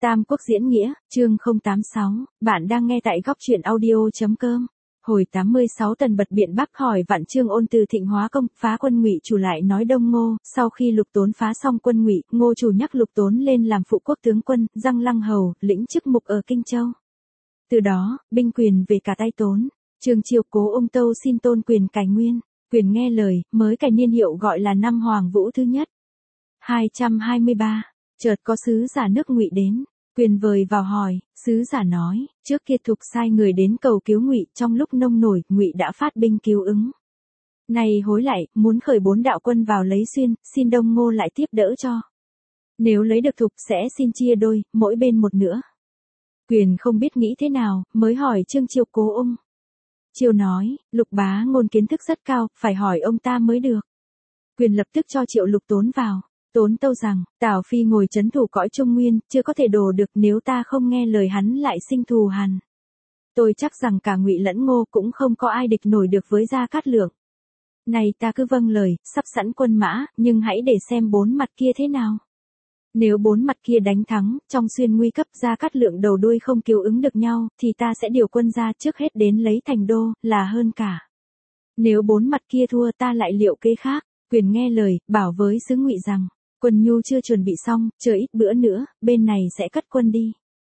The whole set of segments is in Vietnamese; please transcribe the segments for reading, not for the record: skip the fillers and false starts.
Tam Quốc diễn nghĩa, chương 086, bạn đang nghe tại góc truyện audio.com. Hồi 86 Tần bật biện Bắc hỏi Vạn Chương ôn từ Thịnh Hóa công, phá quân Ngụy chủ lại nói Đông Ngô, sau khi Lục Tốn phá xong quân Ngụy, Ngô chủ nhắc Lục Tốn lên làm phụ quốc tướng quân, Giang Lăng hầu, lĩnh chức mục ở Kinh Châu. Từ đó, binh quyền về cả tay Tốn. Trương Chiêu cố ung tâu xin tôn quyền cải nguyên, quyền nghe lời, mới cải niên hiệu gọi là năm Hoàng Vũ thứ nhất. 223, chợt có sứ giả nước Ngụy đến. Quyền vời vào hỏi, sứ giả nói, trước kia Thục sai người đến cầu cứu Ngụy, trong lúc nông nổi, Ngụy đã phát binh cứu ứng. Này hối lại, muốn khởi 4 đạo quân vào lấy Xuyên, xin Đông Ngô lại tiếp đỡ cho. Nếu lấy được Thục sẽ xin chia đôi, mỗi bên một nửa. Quyền không biết nghĩ thế nào, mới hỏi Trương Chiêu cố ung. Chiêu nói, Lục bá ngôn kiến thức rất cao, phải hỏi ông ta mới được. Quyền lập tức cho Triệu Lục Tốn vào. Tốn tâu rằng, Tào Phi ngồi trấn thủ cõi Trung Nguyên, chưa có thể đổ được, nếu ta không nghe lời hắn lại sinh thù hằn. Tôi chắc rằng cả Ngụy lẫn Ngô cũng không có ai địch nổi được với Gia Cát Lượng. Này ta cứ vâng lời, sắp sẵn quân mã, nhưng hãy để xem 4 mặt kia thế nào. Nếu 4 mặt kia đánh thắng, trong xuyên nguy cấp Gia Cát Lượng đầu đuôi không cứu ứng được nhau, thì ta sẽ điều quân ra trước hết đến lấy thành đô, là hơn cả. Nếu 4 mặt kia thua ta lại liệu kế khác. Quyền nghe lời, bảo với sứ Ngụy rằng, quân nhu chưa chuẩn bị xong, chờ ít bữa nữa, bên này sẽ cất quân đi.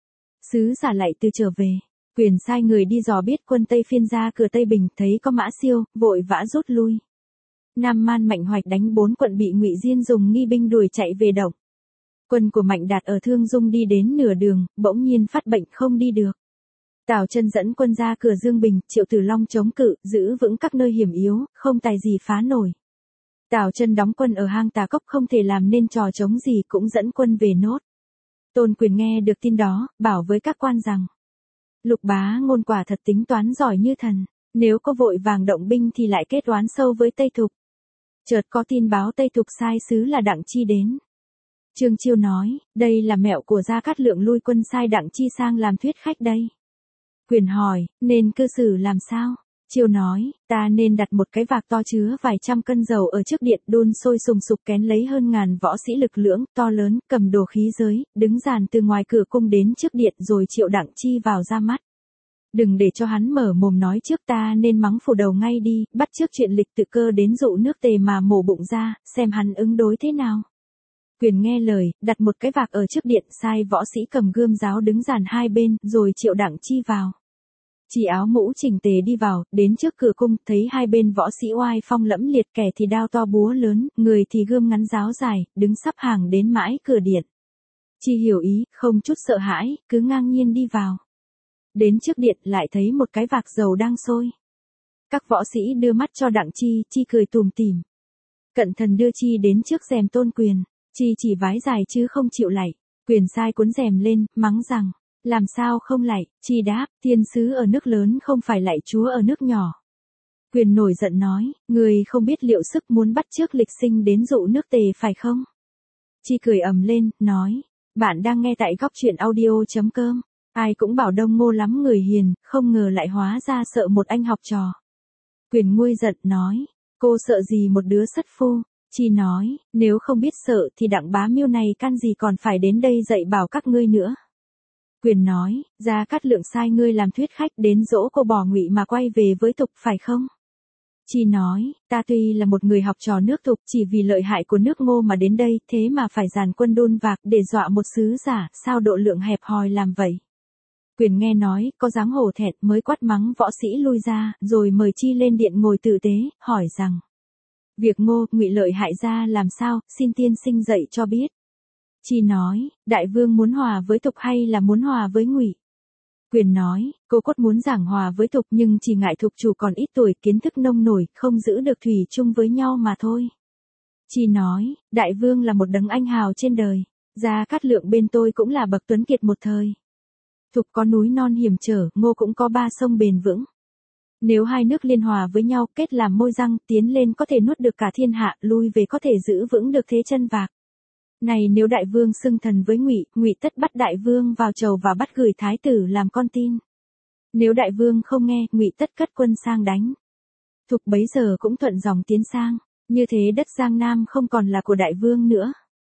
Sứ giả lại từ trở về. Quyền sai người đi dò biết quân Tây Phiên ra cửa Tây Bình, thấy có Mã Siêu, vội vã rút lui. Nam Man Mạnh Hoạch đánh 4 quận bị Ngụy Diên dùng nghi binh đuổi chạy về động. Quân của Mạnh Đạt ở Thương Dung đi đến nửa đường, bỗng nhiên phát bệnh không đi được. Tào Chân dẫn quân ra cửa Dương Bình, Triệu Tử Long chống cự, giữ vững các nơi hiểm yếu, không tài gì phá nổi. Tào Chân đóng quân ở hang Tà Cốc không thể làm nên trò chống gì, cũng dẫn quân về nốt. Tôn Quyền nghe được tin đó, bảo với các quan rằng, Lục bá ngôn quả thật tính toán giỏi như thần, nếu có vội vàng động binh thì lại kết oán sâu với Tây Thục. Chợt có tin báo Tây Thục sai sứ là Đặng Chi đến. Trương Chiêu nói, đây là mẹo của Gia Cát Lượng lui quân sai Đặng Chi sang làm thuyết khách đây. Quyền hỏi, nên cư xử làm sao? Chiêu nói, ta nên đặt một cái vạc to chứa vài trăm cân dầu ở trước điện, đun sôi sùng sục kén lấy hơn ngàn võ sĩ lực lưỡng, to lớn, cầm đồ khí giới, đứng dàn từ ngoài cửa cung đến trước điện rồi triệu Đặng Chi vào ra mắt. Đừng để cho hắn mở mồm nói trước, ta nên mắng phủ đầu ngay đi, bắt trước chuyện lịch tự cơ đến dụ nước Tề mà mổ bụng ra, xem hắn ứng đối thế nào. Quyền nghe lời, đặt một cái vạc ở trước điện, sai võ sĩ cầm gươm giáo đứng dàn hai bên, rồi triệu Đặng Chi vào. Chỉ áo mũ chỉnh tề đi vào, đến trước cửa cung, thấy hai bên võ sĩ oai phong lẫm liệt, kẻ thì đao to búa lớn, người thì gươm ngắn giáo dài, đứng sắp hàng đến mãi cửa điện. Chi hiểu ý, không chút sợ hãi, cứ ngang nhiên đi vào. Đến trước điện lại thấy một cái vạc dầu đang sôi. Các võ sĩ đưa mắt cho Đặng Chi, Chi cười tủm tỉm. Cận thần đưa Chi đến trước rèm Tôn Quyền, Chi chỉ vái dài chứ không chịu lạy. Quyền sai cuốn rèm lên, mắng rằng, làm sao không lạy? Chi đáp, thiên sứ ở nước lớn không phải lạy chúa ở nước nhỏ. Quyền nổi giận nói, người không biết liệu sức muốn bắt chước lịch sinh đến dụ nước Tề phải không? Chi cười ầm lên, nói, bạn đang nghe tại góc truyện audio.com. Ai cũng bảo Đông Ngô lắm người hiền, không ngờ lại hóa ra sợ một anh học trò. Quyền nguôi giận nói, cô sợ gì một đứa sất phu? Chi nói, nếu không biết sợ thì Đặng bá Miêu này can gì còn phải đến đây dạy bảo các ngươi nữa. Quyền nói, Gia Cát Lượng sai ngươi làm thuyết khách đến dỗ cô bỏ Ngụy mà quay về với Thục phải không? Chi nói, ta tuy là một người học trò nước Thục, chỉ vì lợi hại của nước Ngô mà đến đây, thế mà phải dàn quân đôn vạc để dọa một sứ giả, sao độ lượng hẹp hòi làm vậy? Quyền nghe nói, có dáng hổ thẹn mới quát mắng võ sĩ lui ra, rồi mời Chi lên điện ngồi tử tế, hỏi rằng, việc Ngô, Ngụy lợi hại ra làm sao, xin tiên sinh dạy cho biết. Chi nói, đại vương muốn hòa với Thục hay là muốn hòa với Ngụy? Quyền nói, cô cốt muốn giảng hòa với Thục nhưng chỉ ngại Thục chủ còn ít tuổi, kiến thức nông nổi, không giữ được thủy chung với nhau mà thôi. Chi nói, đại vương là một đấng anh hào trên đời, Gia Cát Lượng bên tôi cũng là bậc tuấn kiệt một thời. Thục có núi non hiểm trở, Ngô cũng có 3 sông bền vững. Nếu hai nước liên hòa với nhau, kết làm môi răng, tiến lên có thể nuốt được cả thiên hạ, lui về có thể giữ vững được thế chân vạc. Này nếu đại vương xưng thần với Ngụy, Ngụy tất bắt đại vương vào chầu và bắt gửi thái tử làm con tin. Nếu đại vương không nghe, Ngụy tất cất quân sang đánh. Thục bấy giờ cũng thuận dòng tiến sang, như thế đất Giang Nam không còn là của đại vương nữa.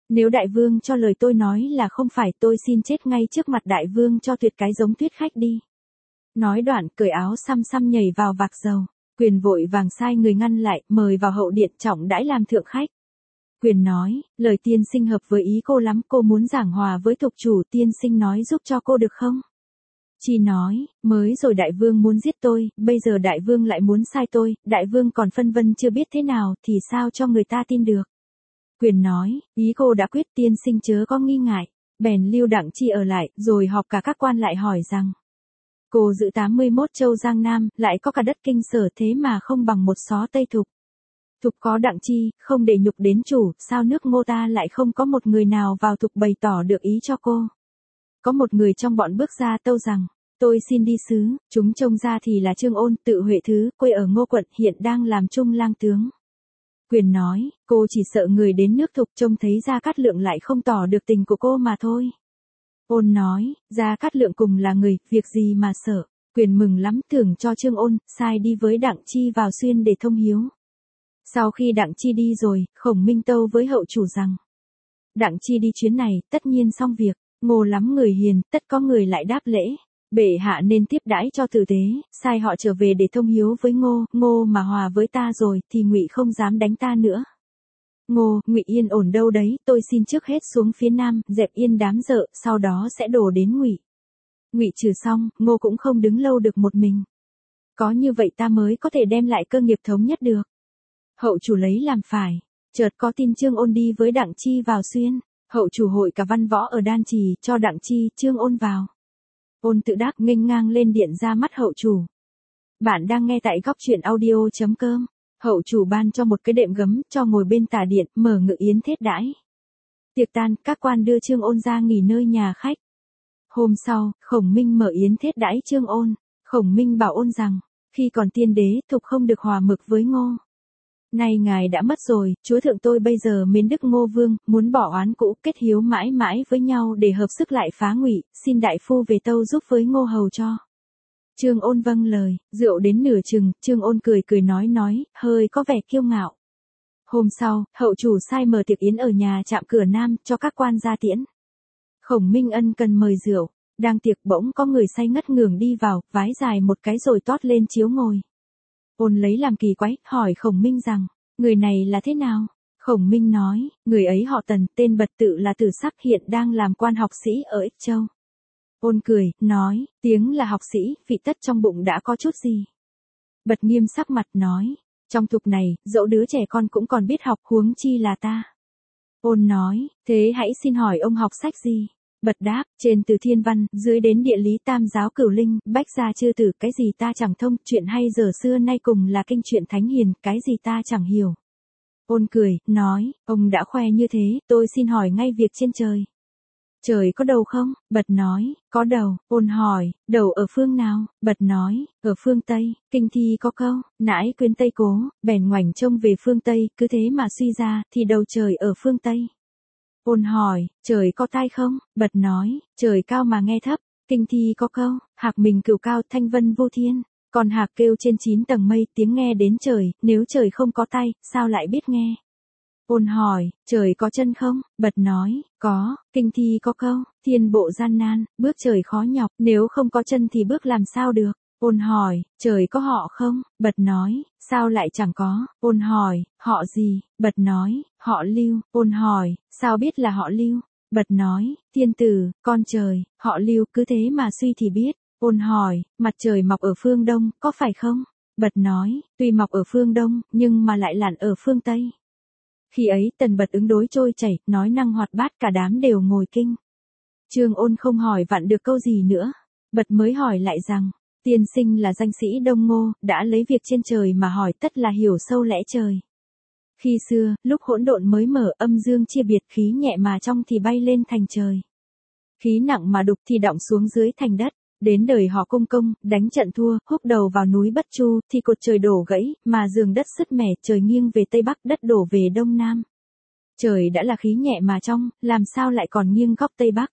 Nếu đại vương cho lời tôi nói là không phải, tôi xin chết ngay trước mặt đại vương cho tuyệt cái giống tuyết khách đi. Nói đoạn cởi áo xăm xăm nhảy vào vạc dầu. Quyền vội vàng sai người ngăn lại, mời vào hậu điện trọng đãi làm thượng khách. Quyền nói, lời tiên sinh hợp với ý cô lắm, cô muốn giảng hòa với thục chủ, tiên sinh nói giúp cho cô được không? Chi nói, mới rồi đại vương muốn giết tôi, bây giờ đại vương lại muốn sai tôi, đại vương còn phân vân chưa biết thế nào, thì sao cho người ta tin được? Quyền nói, ý cô đã quyết, tiên sinh chớ có nghi ngại. Bèn lưu Đặng Chi ở lại, rồi họp cả các quan lại hỏi rằng, cô giữ 81 châu Giang Nam, lại có cả đất Kinh Sở, thế mà không bằng một xó Tây Thục. Thục có Đặng Chi, không để nhục đến chủ, sao nước Ngô ta lại không có một người nào vào Thục bày tỏ được ý cho cô? Có một người trong bọn bước ra tâu rằng, tôi xin đi sứ, chúng trông ra thì là Trương Ôn, tự Huệ Thứ, quê ở Ngô quận, hiện đang làm trung lang tướng. Quyền nói, cô chỉ sợ người đến nước Thục trông thấy Gia Cát Lượng lại không tỏ được tình của cô mà thôi. Ôn nói, Gia Cát Lượng cùng là người, việc gì mà sợ. Quyền mừng lắm, thưởng cho Trương Ôn, sai đi với Đặng Chi vào xuyên để thông hiếu. Sau khi Đặng Chi đi rồi, Khổng Minh tâu với hậu chủ rằng, Đặng Chi đi chuyến này, tất nhiên xong việc, Ngô lắm người hiền, tất có người lại đáp lễ. Bệ hạ nên tiếp đãi cho tử tế, sai họ trở về để thông hiếu với Ngô, Ngô mà hòa với ta rồi, thì Ngụy không dám đánh ta nữa. Ngô, Ngụy yên ổn đâu đấy, tôi xin trước hết xuống phía nam, dẹp yên đám dợ, sau đó sẽ đổ đến Ngụy. Ngụy trừ xong, Ngô cũng không đứng lâu được một mình. Có như vậy ta mới có thể đem lại cơ nghiệp thống nhất được. Hậu chủ lấy làm phải, chợt có tin Trương Ôn đi với Đặng Chi vào xuyên, hậu chủ hội cả văn võ ở Đan Trì, cho Đặng Chi, Trương Ôn vào. Ôn tự đắc nghênh ngang lên điện ra mắt hậu chủ. Bạn đang nghe tại góc truyện audio.com. Hậu chủ ban cho một cái đệm gấm, cho ngồi bên tả điện, mở ngự yến thiết đãi. Tiệc tan, các quan đưa Trương Ôn ra nghỉ nơi nhà khách. Hôm sau, Khổng Minh mở yến thiết đãi Trương Ôn. Khổng Minh bảo Ôn rằng, khi còn tiên đế, Thục không được hòa mực với Ngô. Nay ngài đã mất rồi, chúa thượng tôi bây giờ mến đức Ngô Vương, muốn bỏ oán cũ, kết hiếu mãi mãi với nhau để hợp sức lại phá Ngụy, xin đại phu về tâu giúp với Ngô hầu cho. Trương Ôn vâng lời, rượu đến nửa chừng, Trương Ôn cười cười nói, hơi có vẻ kiêu ngạo. Hôm sau, hậu chủ sai mở tiệc yến ở nhà trạm cửa Nam, cho các quan ra tiễn. Khổng Minh ân cần mời rượu, đang tiệc bỗng có người say ngất ngường đi vào, vái dài một cái rồi toát lên chiếu ngồi. Ôn lấy làm kỳ quái, hỏi Khổng Minh rằng, người này là thế nào? Khổng Minh nói, người ấy họ Tần, tên Bật tự là Tử Sắc, hiện đang làm quan học sĩ ở Ích Châu. Ôn cười, nói, tiếng là học sĩ, vị tất trong bụng đã có chút gì? Bật nghiêm sắc mặt nói, trong Thục này, dẫu đứa trẻ con cũng còn biết học, huống chi là ta. Ôn nói, thế hãy xin hỏi ông học sách gì? Bật đáp, trên từ thiên văn, dưới đến địa lý tam giáo cửu linh, bách gia chư tử, cái gì ta chẳng thông, chuyện hay giờ xưa nay cùng là kinh chuyện thánh hiền, cái gì ta chẳng hiểu. Ôn cười, nói, ông đã khoe như thế, tôi xin hỏi ngay việc trên trời. Trời có đầu không? Bật nói, có đầu. Ôn hỏi, đầu ở phương nào? Bật nói, ở phương Tây. Kinh thi có câu, nãi quyến Tây cố, bèn ngoảnh trông về phương Tây, cứ thế mà suy ra, thì đầu trời ở phương Tây. Ôn hỏi, trời có tai không? Bật nói, trời cao mà nghe thấp. Kinh thi có câu, hạc mình cửu cao, thanh vân vô thiên. Còn hạc kêu trên 9 tầng mây, tiếng nghe đến trời, nếu trời không có tai, sao lại biết nghe? Ôn hỏi, trời có chân không? Bật nói, có. Kinh thi có câu, thiên bộ gian nan, bước trời khó nhọc, nếu không có chân thì bước làm sao được? Ôn hỏi, trời có họ không? Bật nói, sao lại chẳng có? Ôn hỏi, họ gì? Bật nói, họ Lưu. Ôn hỏi, sao biết là họ Lưu? Bật nói, thiên tử, con trời, họ Lưu, cứ thế mà suy thì biết. Ôn hỏi, mặt trời mọc ở phương Đông, có phải không? Bật nói, tuy mọc ở phương Đông, nhưng mà lại lặn ở phương Tây. Khi ấy Tần Bật ứng đối trôi chảy, nói năng hoạt bát, cả đám đều ngồi kinh. Trương Ôn không hỏi vặn được câu gì nữa. Bật mới hỏi lại rằng, tiên sinh là danh sĩ Đông Ngô, đã lấy việc trên trời mà hỏi, tất là hiểu sâu lẽ trời. Khi xưa, lúc hỗn độn mới mở, âm dương chia biệt, khí nhẹ mà trong thì bay lên thành trời. Khí nặng mà đục thì đọng xuống dưới thành đất. Đến đời họ Công Công, đánh trận thua, húc đầu vào núi Bất Chu, thì cột trời đổ gãy, mà giường đất sứt mẻ, trời nghiêng về Tây Bắc, đất đổ về Đông Nam. Trời đã là khí nhẹ mà trong, làm sao lại còn nghiêng góc Tây Bắc?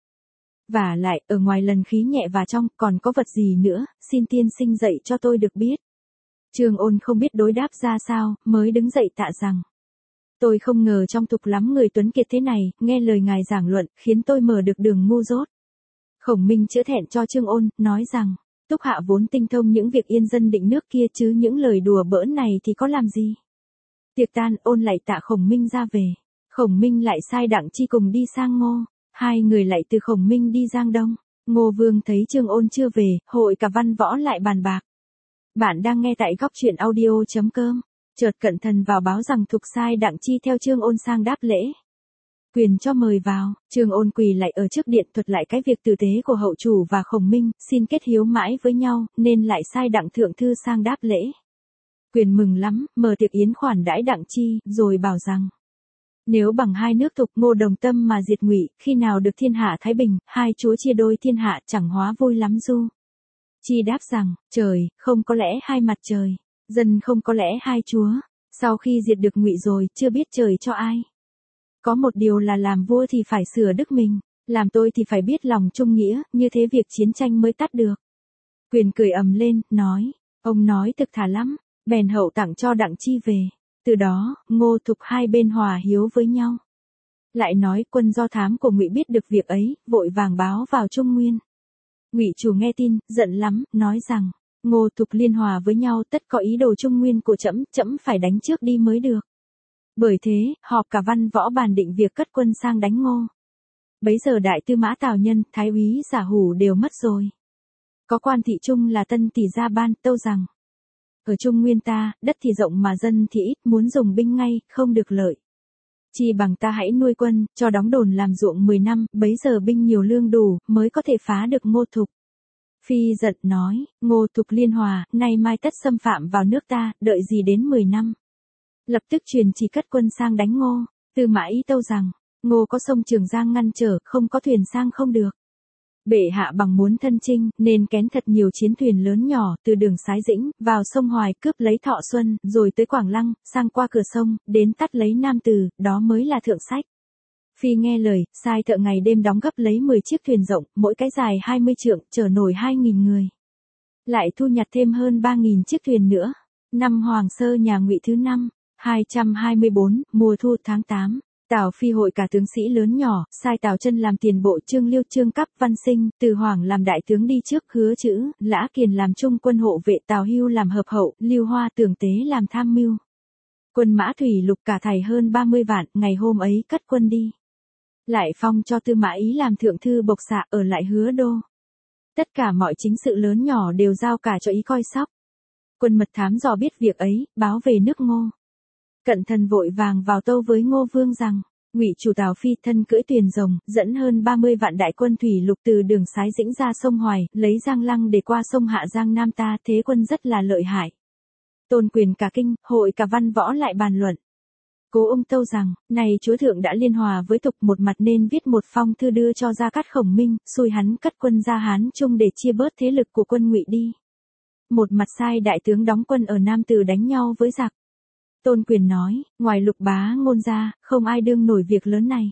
Và lại, ở ngoài lần khí nhẹ và trong, còn có vật gì nữa, xin tiên sinh dạy cho tôi được biết. Trương Ôn không biết đối đáp ra sao, mới đứng dậy tạ rằng. Tôi không ngờ trong tục lắm người tuấn kiệt thế này, nghe lời ngài giảng luận, khiến tôi mở được đường ngu dốt. Khổng Minh chữa thẹn cho Trương Ôn, nói rằng, Túc Hạ vốn tinh thông những việc yên dân định nước kia chứ những lời đùa bỡn này thì có làm gì. Tiệc tan, Ôn lại tạ Khổng Minh ra về. Khổng Minh lại sai Đặng Chi cùng đi sang Ngô. Hai người lại từ Khổng Minh đi Giang Đông. Ngô Vương thấy Trương Ôn chưa về, hội cả văn võ lại bàn bạc. Bạn đang nghe tại góc truyện audio.com. Chợt Cận Thần vào báo rằng Thục sai Đặng Chi theo Trương Ôn sang đáp lễ. Quyền cho mời vào, Trương Ôn quỳ lại ở trước điện thuật lại cái việc tử tế của hậu chủ và Khổng Minh, xin kết hiếu mãi với nhau, nên lại sai Đặng Thượng Thư sang đáp lễ. Quyền mừng lắm, mở tiệc yến khoản đãi Đặng Chi, rồi bảo rằng, nếu bằng hai nước Thục Ngô đồng tâm mà diệt Ngụy, khi nào được thiên hạ thái bình, hai chúa chia đôi thiên hạ chẳng hóa vui lắm du. Chi đáp rằng, trời, không có lẽ hai mặt trời, dân không có lẽ hai chúa, sau khi diệt được Ngụy rồi, chưa biết trời cho ai. Có một điều là làm vua thì phải sửa đức mình, làm tôi thì phải biết lòng trung nghĩa, như thế việc chiến tranh mới tắt được. Quyền cười ầm lên, nói, ông nói thực thà lắm, bèn hậu tặng cho Đặng Chi về. Từ đó, Ngô Thục hai bên hòa hiếu với nhau. Lại nói quân do thám của Ngụy biết được việc ấy, vội vàng báo vào Trung Nguyên. Ngụy chủ nghe tin, giận lắm, nói rằng, Ngô Thục liên hòa với nhau tất có ý đồ Trung Nguyên của trẫm, trẫm phải đánh trước đi mới được. Bởi thế, họp cả văn võ bàn định việc cất quân sang đánh Ngô. Bấy giờ đại tư mã Tào Nhân, thái úy Giả Hủ đều mất rồi. Có quan thị trung là Tân Tỷ Gia Ban tâu rằng, ở Trung Nguyên ta, đất thì rộng mà dân thì ít, muốn dùng binh ngay, không được lợi. Chi bằng ta hãy nuôi quân, cho đóng đồn làm ruộng 10 năm, bấy giờ binh nhiều lương đủ, mới có thể phá được Ngô Thục. Phi giận nói, Ngô Thục liên hòa, nay mai tất xâm phạm vào nước ta, đợi gì đến 10 năm. Lập tức truyền chỉ cất quân sang đánh Ngô. Tư Mã Ý tâu rằng, Ngô có sông Trường Giang ngăn trở, không có thuyền sang không được. Bệ hạ bằng muốn thân chinh, nên kén thật nhiều chiến thuyền lớn nhỏ, từ đường Sái Dĩnh, vào sông Hoài cướp lấy Thọ Xuân, rồi tới Quảng Lăng, sang qua cửa sông, đến tắt lấy Nam Từ, đó mới là thượng sách. Phi nghe lời, sai thợ ngày đêm đóng gấp lấy 10 chiếc thuyền rộng, mỗi cái dài 20 trượng, chở nổi 2.000 người. Lại thu nhặt thêm hơn 3.000 chiếc thuyền nữa. Năm Hoàng Sơ nhà Ngụy thứ 5, 224, mùa thu tháng 8. Tào Phi hội cả tướng sĩ lớn nhỏ, sai Tào Chân làm tiền bộ, Trương Liêu, Trương Cáp, Văn Sinh, Từ Hoàng làm đại tướng đi trước, Hứa Chữ, Lã Kiền làm trung quân hộ vệ, Tào Hưu làm hợp hậu, Lưu Hoa, Tưởng Tế làm tham mưu. Quân mã thủy lục cả thảy hơn 30 vạn, ngày hôm ấy cất quân đi. Lại phong cho Tư Mã Ý làm thượng thư bộc xạ ở lại Hứa Đô. Tất cả mọi chính sự lớn nhỏ đều giao cả cho Ý coi sóc. Quân mật thám dò biết việc ấy, báo về nước Ngô. Cận Thần vội vàng vào tâu với Ngô Vương rằng, Ngụy chủ Tào Phi thân cưỡi tuyền rồng, dẫn hơn 30 vạn đại quân thủy lục từ đường Sái Dĩnh ra sông Hoài, lấy Giang Lăng để qua sông Hạ Giang Nam ta, thế quân rất là lợi hại. Tôn quyền cả kinh, hội cả văn võ lại bàn luận. Cố Ung tâu rằng, này chúa thượng đã liên hòa với Thục, một mặt nên viết một phong thư đưa cho Gia Cát Khổng Minh, xui hắn cất quân ra Hán Trung để chia bớt thế lực của quân Ngụy đi. Một mặt sai đại tướng đóng quân ở Nam Từ đánh nhau với giặc. Tôn quyền nói, ngoài Lục Bá Ngôn ra, không ai đương nổi việc lớn này.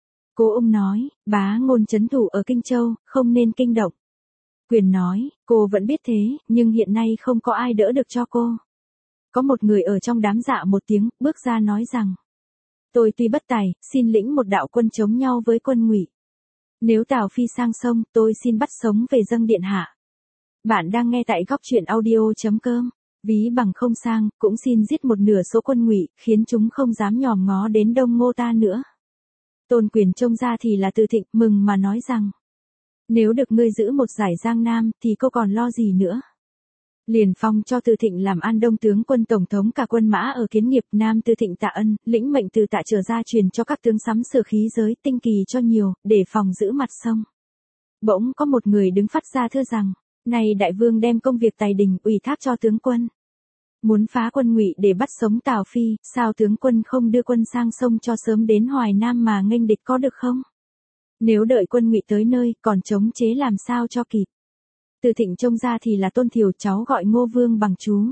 Cố Ung nói, Bá Ngôn trấn thủ ở Kinh Châu, không nên kinh động. Quyền nói, cô vẫn biết thế, nhưng hiện nay không có ai đỡ được cho cô. Có một người ở trong đám dạ một tiếng, bước ra nói rằng, tôi tuy bất tài, xin lĩnh một đạo quân chống nhau với quân Ngụy. Nếu Tào Phi sang sông, tôi xin bắt sống về dâng điện hạ. Bạn đang nghe tại góc truyện audio.com. Ví bằng không sang, cũng xin giết một nửa số quân Ngụy, khiến chúng không dám nhòm ngó đến Đông Ngô ta nữa. Tôn quyền trông ra thì là Từ Thịnh, mừng mà nói rằng, nếu được ngươi giữ một giải Giang Nam, thì cô còn lo gì nữa. Liền phong cho Từ Thịnh làm An Đông tướng quân tổng thống cả quân mã ở Kiến Nghiệp. Nam Từ Thịnh tạ ân, lĩnh mệnh từ Tạ trở ra truyền cho các tướng sắm sửa khí giới, tinh kỳ cho nhiều, để phòng giữ mặt sông. Bỗng có một người đứng phát ra thưa rằng, này đại vương đem công việc tài đình ủy thác cho tướng quân. Muốn phá quân Ngụy để bắt sống Tào Phi, sao tướng quân không đưa quân sang sông cho sớm đến Hoài Nam mà nghênh địch có được không? Nếu đợi quân Ngụy tới nơi, còn chống chế làm sao cho kịp. Từ Thịnh trông ra thì là Tôn Thiều, cháu gọi Ngô Vương bằng chú.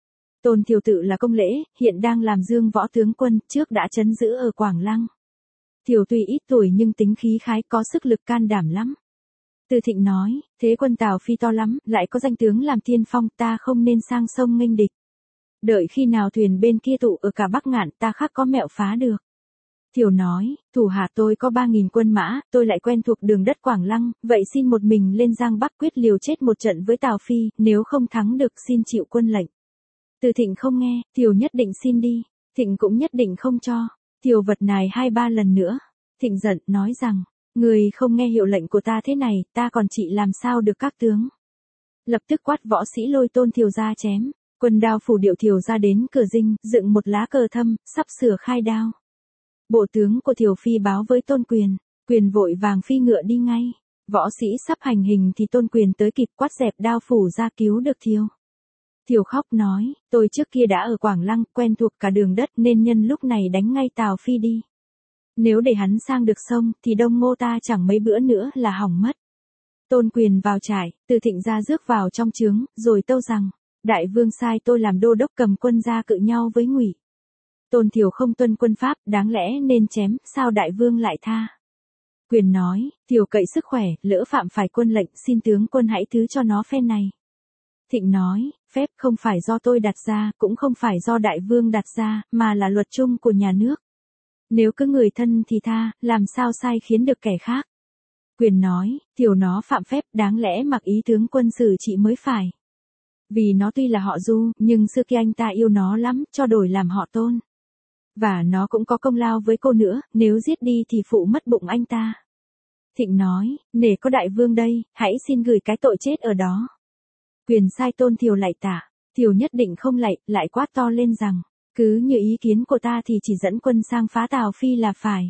Tôn Thiều tự là công lễ, hiện đang làm dương võ tướng quân, trước đã trấn giữ ở Quảng Lăng. Thiều tuy ít tuổi nhưng tính khí khái, có sức lực can đảm lắm. Từ Thịnh nói, thế quân Tào Phi to lắm, lại có danh tướng làm tiên phong, ta không nên sang sông nghênh địch. Đợi khi nào thuyền bên kia tụ ở cả Bắc Ngạn ta khắc có mẹo phá được. Thiều nói, thủ hạ tôi có 3.000 quân mã, tôi lại quen thuộc đường đất Quảng Lăng, vậy xin một mình lên Giang Bắc quyết liều chết một trận với Tào Phi, nếu không thắng được xin chịu quân lệnh. Từ Thịnh không nghe, Thiều nhất định xin đi, Thịnh cũng nhất định không cho. Thiều vật nài 2-3 lần nữa. Thịnh giận, nói rằng, người không nghe hiệu lệnh của ta thế này, ta còn chị làm sao được các tướng. Lập tức quát võ sĩ lôi Tôn Thiều ra chém, quân đao phủ điệu Thiều ra đến cửa dinh, dựng một lá cờ thâm, sắp sửa khai đao. Bộ tướng của Thiều Phi báo với Tôn Quyền, Quyền vội vàng phi ngựa đi ngay. Võ sĩ sắp hành hình thì Tôn Quyền tới kịp quát dẹp đao phủ ra cứu được Thiều. Thiều khóc nói, tôi trước kia đã ở Quảng Lăng, quen thuộc cả đường đất nên nhân lúc này đánh ngay Tào Phi đi. Nếu để hắn sang được sông thì Đông Ngô ta chẳng mấy bữa nữa là hỏng mất. Tôn Quyền vào trại, Từ Thịnh ra rước vào trong trướng, rồi tâu rằng, đại vương sai tôi làm đô đốc cầm quân ra cự nhau với Ngụy. Tôn Thiều không tuân quân pháp, đáng lẽ nên chém, sao đại vương lại tha? Quyền nói, Thiều cậy sức khỏe, lỡ phạm phải quân lệnh, xin tướng quân hãy thứ cho nó phen này. Thịnh nói, phép không phải do tôi đặt ra, cũng không phải do đại vương đặt ra, mà là luật chung của nhà nước. Nếu cứ người thân thì tha, làm sao sai khiến được kẻ khác. Quyền nói, Thiều nó phạm phép, đáng lẽ mặc ý tướng quân xử trị mới phải. Vì nó tuy là họ Du, nhưng xưa kia anh ta yêu nó lắm, cho đổi làm họ Tôn. Và nó cũng có công lao với cô nữa, nếu giết đi thì phụ mất bụng anh ta. Thịnh nói, nể có đại vương đây, hãy xin gửi cái tội chết ở đó. Quyền sai Tôn Thiều lạy tạ, Thiều nhất định không lạy, lại quát to lên rằng, cứ như ý kiến của ta thì chỉ dẫn quân sang phá Tào Phi là phải.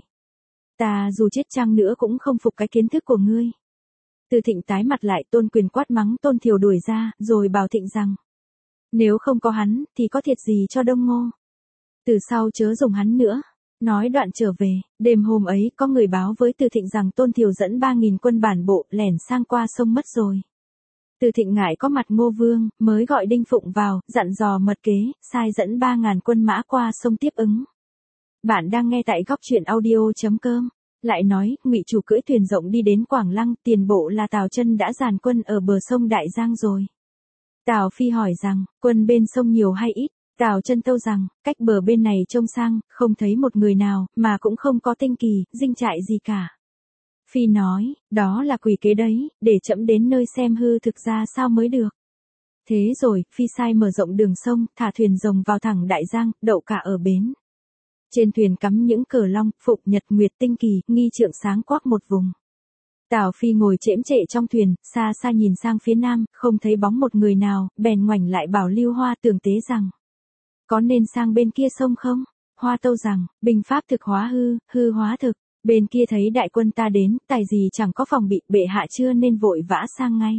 Ta dù chết chăng nữa cũng không phục cái kiến thức của ngươi. Từ Thịnh tái mặt lại, Tôn Quyền quát mắng Tôn Thiều đuổi ra, rồi bảo Thịnh rằng, nếu không có hắn, thì có thiệt gì cho Đông Ngô. Từ sau chớ dùng hắn nữa. Nói đoạn trở về, đêm hôm ấy có người báo với Từ Thịnh rằng Tôn Thiều dẫn 3.000 quân bản bộ lẻn sang qua sông mất rồi. Từ Thịnh ngại có mặt Ngô Vương, mới gọi Đinh Phụng vào, dặn dò mật kế, sai dẫn 3.000 quân mã qua sông tiếp ứng. Bạn đang nghe tại góc truyện audio.com. Lại nói, Ngụy chủ cưỡi thuyền rộng đi đến Quảng Lăng, tiền bộ là Tào Chân đã dàn quân ở bờ sông Đại Giang rồi. Tào Phi hỏi rằng, quân bên sông nhiều hay ít? Tào Chân tâu rằng, cách bờ bên này trông sang, không thấy một người nào, mà cũng không có tinh kỳ, dinh trại gì cả. Phi nói, đó là quỷ kế đấy, để trẫm đến nơi xem hư thực ra sao mới được. Thế rồi, Phi sai mở rộng đường sông, thả thuyền rồng vào thẳng Đại Giang, đậu cả ở bến. Trên thuyền cắm những cờ long, phụng, nhật, nguyệt, tinh kỳ, nghi trượng sáng quắc một vùng. Tào Phi ngồi chễm trệ trong thuyền, xa xa nhìn sang phía nam, không thấy bóng một người nào, bèn ngoảnh lại bảo Lưu Hoa Tường Tế rằng, có nên sang bên kia sông không? Hoa tâu rằng, binh pháp thực hóa hư, hư hóa thực, bên kia thấy đại quân ta đến, tài gì chẳng có phòng bị, bệ hạ chưa nên vội vã sang ngay.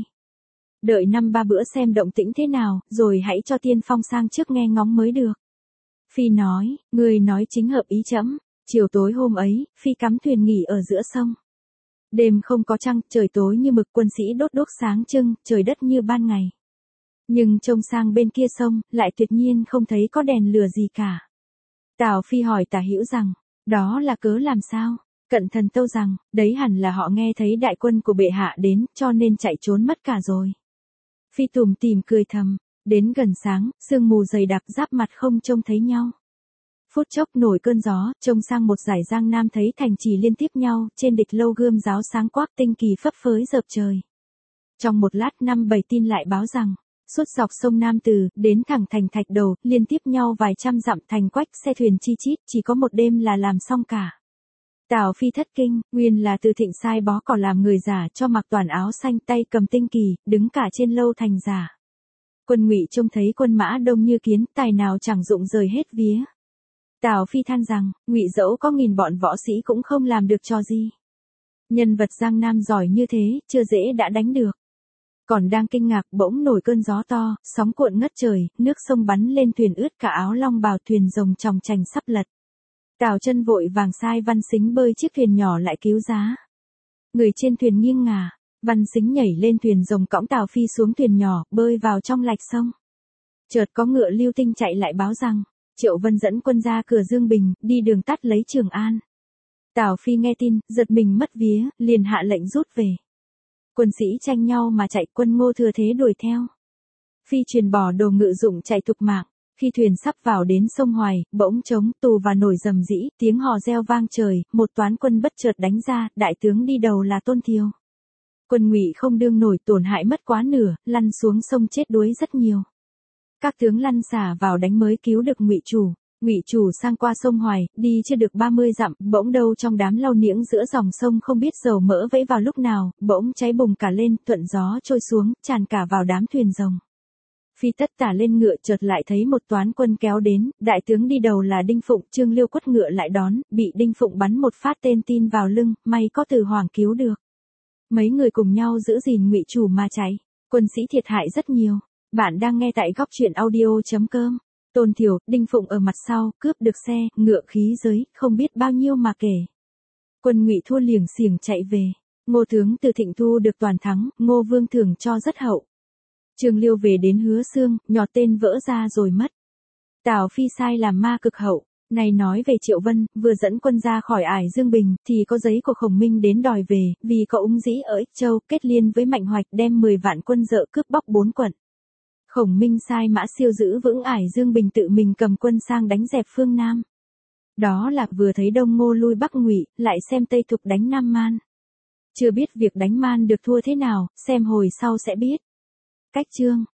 Đợi 5-3 bữa xem động tĩnh thế nào, rồi hãy cho tiên phong sang trước nghe ngóng mới được. Phi nói, người nói chính hợp ý trẫm. Chiều tối hôm ấy, Phi cắm thuyền nghỉ ở giữa sông. Đêm không có trăng, trời tối như mực, quân sĩ đốt đuốc sáng trưng, trời đất như ban ngày. Nhưng trông sang bên kia sông, lại tuyệt nhiên không thấy có đèn lửa gì cả. Tào Phi hỏi Tả Hữu rằng, đó là cớ làm sao? Cận Thần tâu rằng, đấy hẳn là họ nghe thấy đại quân của bệ hạ đến, cho nên chạy trốn mất cả rồi. Phi tủm tỉm cười thầm, đến gần sáng, sương mù dày đặc giáp mặt không trông thấy nhau. Phút chốc nổi cơn gió, trông sang một dải Giang Nam thấy thành trì liên tiếp nhau, trên địch lâu gươm giáo sáng quắc, tinh kỳ phấp phới dợp trời. Trong một lát 5-7 tin lại báo rằng, suốt dọc sông Nam Từ, đến thẳng thành Thạch Đầu, liên tiếp nhau vài trăm dặm thành quách, xe thuyền chi chít, chỉ có một đêm là làm xong cả. Tào Phi thất kinh, nguyên là Từ Thịnh sai bó cỏ làm người giả, cho mặc toàn áo xanh, tay cầm tinh kỳ, đứng cả trên lâu thành giả. Quân Ngụy trông thấy quân mã đông như kiến, tài nào chẳng dụng rời hết vía. Tào Phi than rằng, Ngụy dẫu có nghìn bọn võ sĩ cũng không làm được trò gì. Nhân vật Giang Nam giỏi như thế, chưa dễ đã đánh được. Còn đang kinh ngạc, bỗng nổi cơn gió to, sóng cuộn ngất trời, nước sông bắn lên thuyền ướt cả áo long bào, thuyền rồng chòng chành sắp lật. Tào Chân vội vàng sai Văn Sính bơi chiếc thuyền nhỏ lại cứu giá. Người trên thuyền nghiêng ngả, Văn Sính nhảy lên thuyền rồng cõng Tào Phi xuống thuyền nhỏ, bơi vào trong lạch sông. Chợt có ngựa Lưu Tinh chạy lại báo rằng, Triệu Vân dẫn quân ra cửa Dương Bình, đi đường tắt lấy Trường An. Tào Phi nghe tin, giật mình mất vía, liền hạ lệnh rút về. Quân sĩ tranh nhau mà chạy, quân Ngô thừa thế đuổi theo. Phi truyền bỏ đồ ngự dụng chạy thục mạng, Khi thuyền sắp vào đến sông Hoài, bỗng trống tù và nổi rầm rĩ, tiếng hò reo vang trời, một toán quân bất chợt đánh ra, đại tướng đi đầu là Tôn Thiều. Quân Ngụy không đương nổi, tổn hại mất quá nửa, lăn xuống sông chết đuối rất nhiều. Các tướng lăn xả vào đánh mới cứu được Ngụy chủ. Ngụy chủ sang qua sông Hoài, đi chưa được 30 dặm, bỗng đâu trong đám lau niễng giữa dòng sông không biết dầu mỡ vẫy vào lúc nào, bỗng cháy bùng cả lên, thuận gió trôi xuống, tràn cả vào đám thuyền rồng. Phi Tất Tả lên ngựa chợt lại thấy một toán quân kéo đến, đại tướng đi đầu là Đinh Phụng, Trương Liêu quất ngựa lại đón, bị Đinh Phụng bắn một phát tên tin vào lưng, may có Từ Hoàng cứu được. Mấy người cùng nhau giữ gìn Ngụy chủ mà chạy, quân sĩ thiệt hại rất nhiều. Bạn đang nghe tại góc truyện audio.com. Tôn Thiều, Đinh Phụng ở mặt sau, cướp được xe, ngựa khí giới, không biết bao nhiêu mà kể. Quân Ngụy thua liềng xiềng chạy về. Ngô tướng từ Thịnh thu được toàn thắng, Ngô Vương thưởng cho rất hậu. Trương Liêu về đến Hứa Xương, nhọt tên vỡ ra rồi mất. Tào Phi sai làm ma cực hậu. Này nói về Triệu Vân, vừa dẫn quân ra khỏi Ải Dương Bình, thì có giấy của Khổng Minh đến đòi về, vì có úng dĩ ở Ích Châu, kết liên với Mạnh Hoạch đem 10 vạn quân dợ cướp bóc 4 quận. Khổng Minh sai Mã Siêu giữ vững Ải Dương Bình tự mình cầm quân sang đánh dẹp phương Nam. Đó là vừa thấy Đông Ngô lui Bắc Ngụy, lại xem Tây Thục đánh Nam Man. Chưa biết việc đánh Man được thua thế nào, xem hồi sau sẽ biết. Cách chương